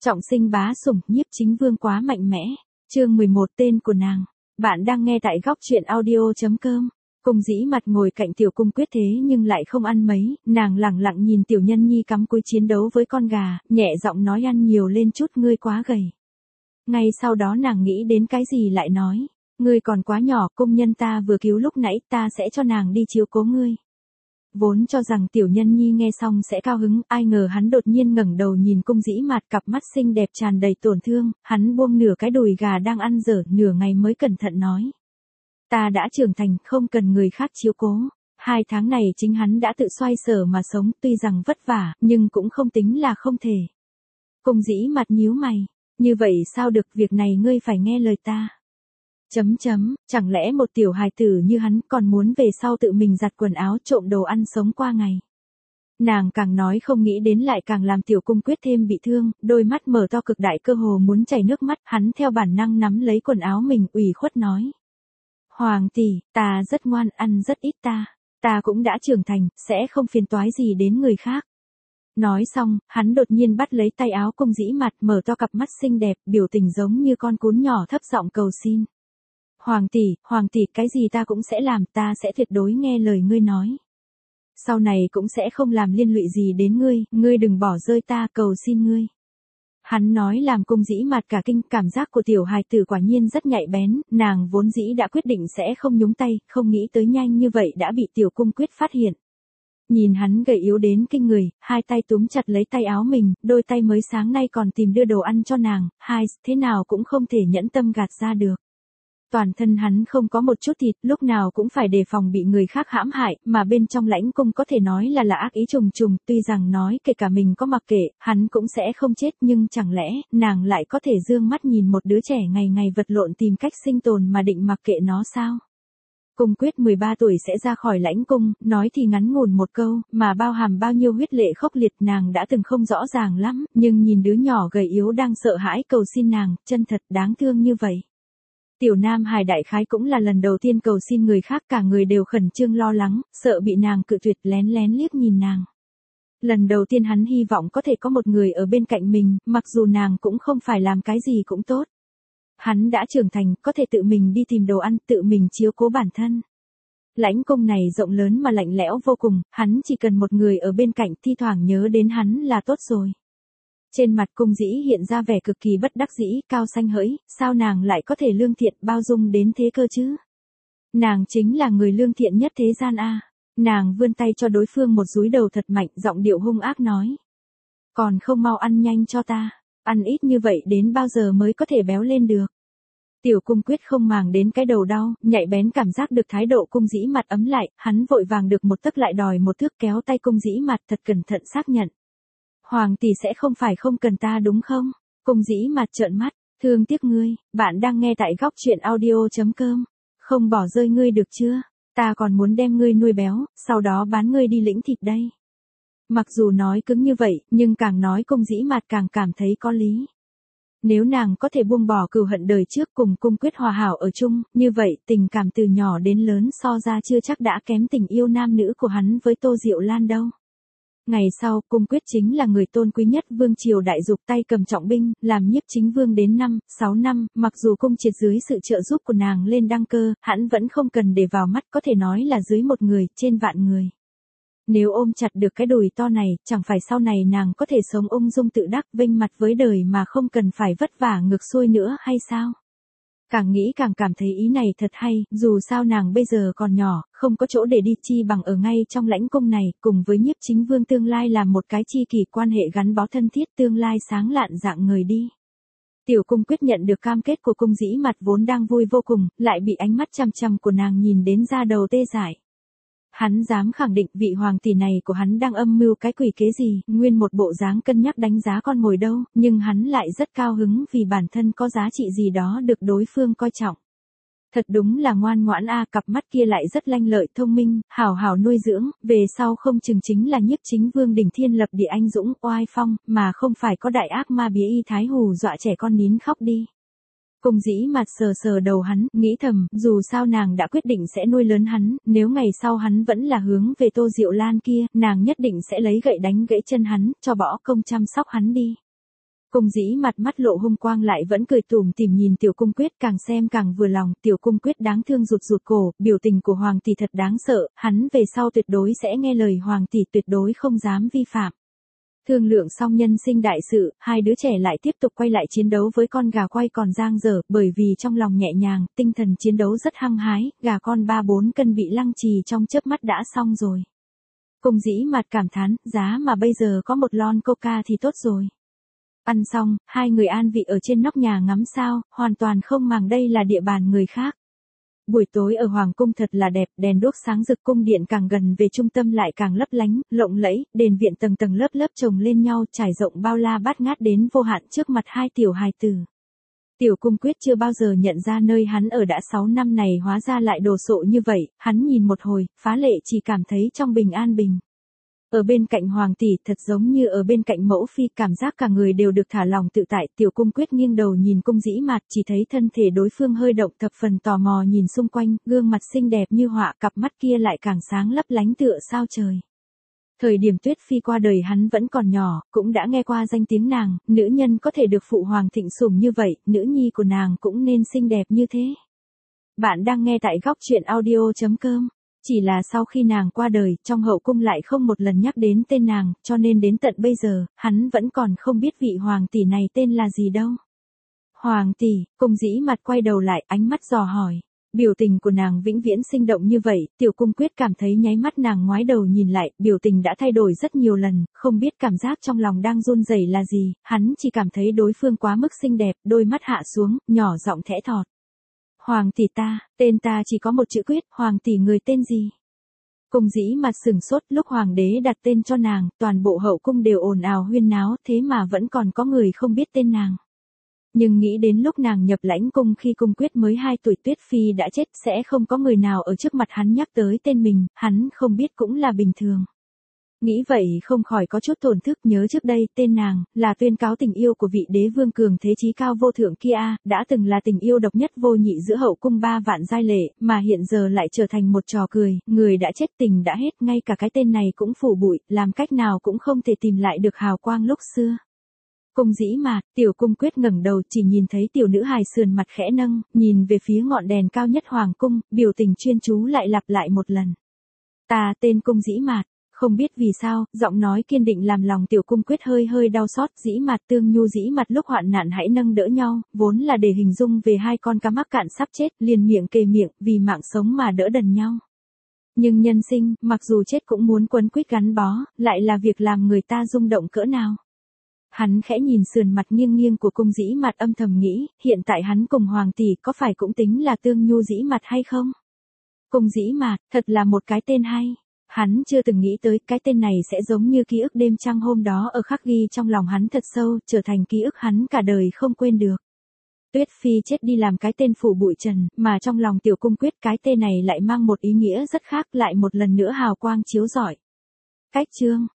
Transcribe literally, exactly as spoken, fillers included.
Trọng sinh bá sủng, Nhiếp Chính Vương quá mạnh mẽ. Chương mười một, tên của nàng. Bạn đang nghe tại góc truyện audio chấm com. Cung Dĩ Mặt ngồi cạnh Tiểu Cung Quyết thế nhưng lại không ăn mấy, nàng lẳng lặng nhìn Tiểu Nhân Nhi cắm cúi chiến đấu với con gà, nhẹ giọng nói ăn nhiều lên chút, ngươi quá gầy. Ngay sau đó nàng nghĩ đến cái gì lại nói, ngươi còn quá nhỏ, công nhân ta vừa cứu lúc nãy, ta sẽ cho nàng đi chiếu cố ngươi. Vốn cho rằng Tiểu Nhân Nhi nghe xong sẽ cao hứng, ai ngờ hắn đột nhiên ngẩng đầu nhìn Cung Dĩ Mặt, cặp mắt xinh đẹp tràn đầy tổn thương, hắn buông nửa cái đùi gà đang ăn dở nửa ngày mới cẩn thận nói. Ta đã trưởng thành, không cần người khác chiếu cố. Hai tháng này chính hắn đã tự xoay sở mà sống, tuy rằng vất vả, nhưng cũng không tính là không thể. Cung Dĩ Mặt nhíu mày, như vậy sao được, việc này ngươi phải nghe lời ta. Chấm chấm, chẳng lẽ một tiểu hài tử như hắn còn muốn về sau tự mình giặt quần áo trộm đồ ăn sống qua ngày. Nàng càng nói không nghĩ đến lại càng làm Tiểu Cung Quyết thêm bị thương, đôi mắt mở to cực đại cơ hồ muốn chảy nước mắt, hắn theo bản năng nắm lấy quần áo mình ủy khuất nói. Hoàng tỷ, ta rất ngoan, ăn rất ít ta, ta cũng đã trưởng thành, sẽ không phiền toái gì đến người khác. Nói xong, hắn đột nhiên bắt lấy tay áo Cung Dĩ Mặt, mở to cặp mắt xinh đẹp, biểu tình giống như con cún nhỏ thấp giọng cầu xin. Hoàng tỷ, hoàng tỷ, cái gì ta cũng sẽ làm, ta sẽ tuyệt đối nghe lời ngươi nói. Sau này cũng sẽ không làm liên lụy gì đến ngươi, ngươi đừng bỏ rơi ta, cầu xin ngươi. Hắn nói làm Cung Dĩ Mặt cả kinh, cảm giác của tiểu hài tử quả nhiên rất nhạy bén, nàng vốn dĩ đã quyết định sẽ không nhúng tay, không nghĩ tới nhanh như vậy đã bị Tiểu Cung Quyết phát hiện. Nhìn hắn gầy yếu đến kinh người, hai tay túm chặt lấy tay áo mình, đôi tay mới sáng nay còn tìm đưa đồ ăn cho nàng, hai, thế nào cũng không thể nhẫn tâm gạt ra được. Toàn thân hắn không có một chút thịt, lúc nào cũng phải đề phòng bị người khác hãm hại, mà bên trong lãnh cung có thể nói là là ác ý trùng trùng, tuy rằng nói kể cả mình có mặc kệ, hắn cũng sẽ không chết, nhưng chẳng lẽ, nàng lại có thể dương mắt nhìn một đứa trẻ ngày ngày vật lộn tìm cách sinh tồn mà định mặc kệ nó sao? Cung Quyết mười ba tuổi sẽ ra khỏi lãnh cung, nói thì ngắn ngủn một câu, mà bao hàm bao nhiêu huyết lệ khốc liệt nàng đã từng không rõ ràng lắm, nhưng nhìn đứa nhỏ gầy yếu đang sợ hãi cầu xin nàng, chân thật đáng thương như vậy. Tiểu Nam Hải đại khái cũng là lần đầu tiên cầu xin người khác, cả người đều khẩn trương lo lắng, sợ bị nàng cự tuyệt, lén lén liếc nhìn nàng. Lần đầu tiên hắn hy vọng có thể có một người ở bên cạnh mình, mặc dù nàng cũng không phải làm cái gì cũng tốt. Hắn đã trưởng thành, có thể tự mình đi tìm đồ ăn, tự mình chiếu cố bản thân. Lãnh cung này rộng lớn mà lạnh lẽo vô cùng, hắn chỉ cần một người ở bên cạnh, thi thoảng nhớ đến hắn là tốt rồi. Trên mặt Cung Dĩ hiện ra vẻ cực kỳ bất đắc dĩ, cao xanh hỡi, sao nàng lại có thể lương thiện bao dung đến thế cơ chứ? Nàng chính là người lương thiện nhất thế gian a. Nàng vươn tay cho đối phương một dúi đầu thật mạnh, giọng điệu hung ác nói. Còn không mau ăn nhanh cho ta, ăn ít như vậy đến bao giờ mới có thể béo lên được? Tiểu Cung Quyết không màng đến cái đầu đau, nhạy bén cảm giác được thái độ Cung Dĩ Mặt ấm lại, hắn vội vàng được một tấc lại đòi một thước, kéo tay Cung Dĩ Mặt thật cẩn thận xác nhận. Hoàng tỷ sẽ không phải không cần ta đúng không? Cung Dĩ Mặt trợn mắt, thương tiếc ngươi, bạn đang nghe tại góc truyện audio chấm com. Không bỏ rơi ngươi được chưa? Ta còn muốn đem ngươi nuôi béo, sau đó bán ngươi đi lĩnh thịt đây. Mặc dù nói cứng như vậy, nhưng càng nói Cung Dĩ Mặt càng cảm thấy có lý. Nếu nàng có thể buông bỏ cừu hận đời trước cùng Cung Quyết hòa hảo ở chung, như vậy tình cảm từ nhỏ đến lớn so ra chưa chắc đã kém tình yêu nam nữ của hắn với Tô Diệu Lan đâu. Ngày sau, Cung Quyết chính là người tôn quý nhất vương triều đại dục, tay cầm trọng binh, làm Nhiếp Chính Vương đến năm, sáu năm, mặc dù cung triệt dưới sự trợ giúp của nàng lên đăng cơ, hắn vẫn không cần để vào mắt, có thể nói là dưới một người, trên vạn người. Nếu ôm chặt được cái đùi to này, chẳng phải sau này nàng có thể sống ung dung tự đắc, vênh mặt với đời mà không cần phải vất vả ngược xuôi nữa hay sao? Càng nghĩ càng cảm thấy ý này thật hay, dù sao nàng bây giờ còn nhỏ, không có chỗ để đi, chi bằng ở ngay trong lãnh cung này, cùng với Nhiếp Chính Vương tương lai làm một cái chi kỷ quan hệ gắn bó thân thiết, tương lai sáng lạn dạng người đi. Tiểu Cung Quyết nhận được cam kết của Cung Dĩ Mặt vốn đang vui vô cùng, lại bị ánh mắt chằm chằm của nàng nhìn đến da đầu tê dại. Hắn dám khẳng định vị hoàng tỷ này của hắn đang âm mưu cái quỷ kế gì, nguyên một bộ dáng cân nhắc đánh giá con mồi đâu, nhưng hắn lại rất cao hứng vì bản thân có giá trị gì đó được đối phương coi trọng. Thật đúng là ngoan ngoãn a, cặp mắt kia lại rất lanh lợi thông minh, hảo hảo nuôi dưỡng, về sau không chừng chính là Nhiếp Chính Vương đỉnh thiên lập địa anh dũng oai phong, mà không phải có đại ác ma bía y thái hù dọa trẻ con nín khóc đi. Cung Dĩ Mặt sờ sờ đầu hắn, nghĩ thầm, dù sao nàng đã quyết định sẽ nuôi lớn hắn, nếu ngày sau hắn vẫn là hướng về Tô Diệu Lan kia, nàng nhất định sẽ lấy gậy đánh gãy chân hắn, cho bỏ công chăm sóc hắn đi. Cung Dĩ Mặt mắt lộ hung quang lại vẫn cười tủm tỉm nhìn Tiểu Cung Quyết, càng xem càng vừa lòng. Tiểu Cung Quyết đáng thương rụt rụt cổ, biểu tình của Hoàng tỷ thật đáng sợ, hắn về sau tuyệt đối sẽ nghe lời Hoàng tỷ, tuyệt đối không dám vi phạm. Thương lượng xong nhân sinh đại sự, hai đứa trẻ lại tiếp tục quay lại chiến đấu với con gà quay còn dang dở, bởi vì trong lòng nhẹ nhàng, tinh thần chiến đấu rất hăng hái, gà con ba bốn cân bị lăng trì trong chớp mắt đã xong rồi. Cung Dĩ Mặt cảm thán, giá mà bây giờ có một lon coca thì tốt rồi. Ăn xong, hai người an vị ở trên nóc nhà ngắm sao, hoàn toàn không màng đây là địa bàn người khác. Buổi tối ở Hoàng cung thật là đẹp, đèn đuốc sáng rực, cung điện càng gần về trung tâm lại càng lấp lánh, lộng lẫy, đền viện tầng tầng lớp lớp chồng lên nhau, trải rộng bao la bát ngát đến vô hạn trước mặt hai tiểu hài tử. Tiểu Cung Quyết chưa bao giờ nhận ra nơi hắn ở đã sáu năm này hóa ra lại đồ sộ như vậy, hắn nhìn một hồi, phá lệ chỉ cảm thấy trong bình an bình. Ở bên cạnh Hoàng tỷ thật giống như ở bên cạnh mẫu phi, cảm giác cả người đều được thả lòng tự tại. Tiểu Cung Quyết nghiêng đầu nhìn Cung Dĩ Mặt, chỉ thấy thân thể đối phương hơi động, thập phần tò mò nhìn xung quanh, gương mặt xinh đẹp như họa, cặp mắt kia lại càng sáng lấp lánh tựa sao trời. Thời điểm Tuyết Phi qua đời hắn vẫn còn nhỏ, cũng đã nghe qua danh tiếng nàng, nữ nhân có thể được phụ hoàng thịnh sủng như vậy, nữ nhi của nàng cũng nên xinh đẹp như thế. Bạn đang nghe tại góc truyện audio chấm com. Chỉ là sau khi nàng qua đời, trong hậu cung lại không một lần nhắc đến tên nàng, cho nên đến tận bây giờ, hắn vẫn còn không biết vị hoàng tỷ này tên là gì đâu. Hoàng tỷ, Cung Dĩ Mặt quay đầu lại, ánh mắt dò hỏi. Biểu tình của nàng vĩnh viễn sinh động như vậy, Tiểu Cung Quyết cảm thấy nháy mắt nàng ngoái đầu nhìn lại, biểu tình đã thay đổi rất nhiều lần, không biết cảm giác trong lòng đang run rẩy là gì, hắn chỉ cảm thấy đối phương quá mức xinh đẹp, đôi mắt hạ xuống, nhỏ giọng thẽ thọt. Hoàng tỷ ta, tên ta chỉ có một chữ Quyết, hoàng tỷ người tên gì? Cung Dĩ Mặt sừng sốt, lúc hoàng đế đặt tên cho nàng, toàn bộ hậu cung đều ồn ào huyên náo, thế mà vẫn còn có người không biết tên nàng. Nhưng nghĩ đến lúc nàng nhập lãnh cung khi Cung Quyết mới hai tuổi, Tuyết Phi đã chết, sẽ không có người nào ở trước mặt hắn nhắc tới tên mình, hắn không biết cũng là bình thường. Nghĩ vậy không khỏi có chút tổn thức, nhớ trước đây, tên nàng, là tuyên cáo tình yêu của vị đế vương cường thế chí cao vô thượng kia, đã từng là tình yêu độc nhất vô nhị giữa hậu cung ba vạn giai lệ, mà hiện giờ lại trở thành một trò cười, người đã chết tình đã hết, ngay cả cái tên này cũng phủ bụi, làm cách nào cũng không thể tìm lại được hào quang lúc xưa. Cung Dĩ Mạt, Tiểu Cung Quyết ngẩng đầu chỉ nhìn thấy tiểu nữ hài sườn mặt khẽ nâng, nhìn về phía ngọn đèn cao nhất hoàng cung, biểu tình chuyên chú lại lặp lại một lần. Ta tên Cung Dĩ Mạt. Không biết vì sao, giọng nói kiên định làm lòng Tiểu Cung Quyết hơi hơi đau xót. Dĩ Mạt tương nhu Dĩ Mạt lúc hoạn nạn hãy nâng đỡ nhau, vốn là để hình dung về hai con cá mắc cạn sắp chết, liền miệng kề miệng, vì mạng sống mà đỡ đần nhau. Nhưng nhân sinh, mặc dù chết cũng muốn quấn quýt gắn bó, lại là việc làm người ta rung động cỡ nào. Hắn khẽ nhìn sườn mặt nghiêng nghiêng của Cung Dĩ Mạt, âm thầm nghĩ, hiện tại hắn cùng hoàng tỷ có phải cũng tính là tương nhu Dĩ Mạt hay không? Cung Dĩ Mạt, thật là một cái tên hay. Hắn chưa từng nghĩ tới cái tên này sẽ giống như ký ức đêm trăng hôm đó ở khắc ghi trong lòng hắn thật sâu, trở thành ký ức hắn cả đời không quên được. Tuyết Phi chết đi làm cái tên phủ bụi trần, mà trong lòng Tiểu Cung Quyết cái tên này lại mang một ý nghĩa rất khác, lại một lần nữa hào quang chiếu rọi. Cách chương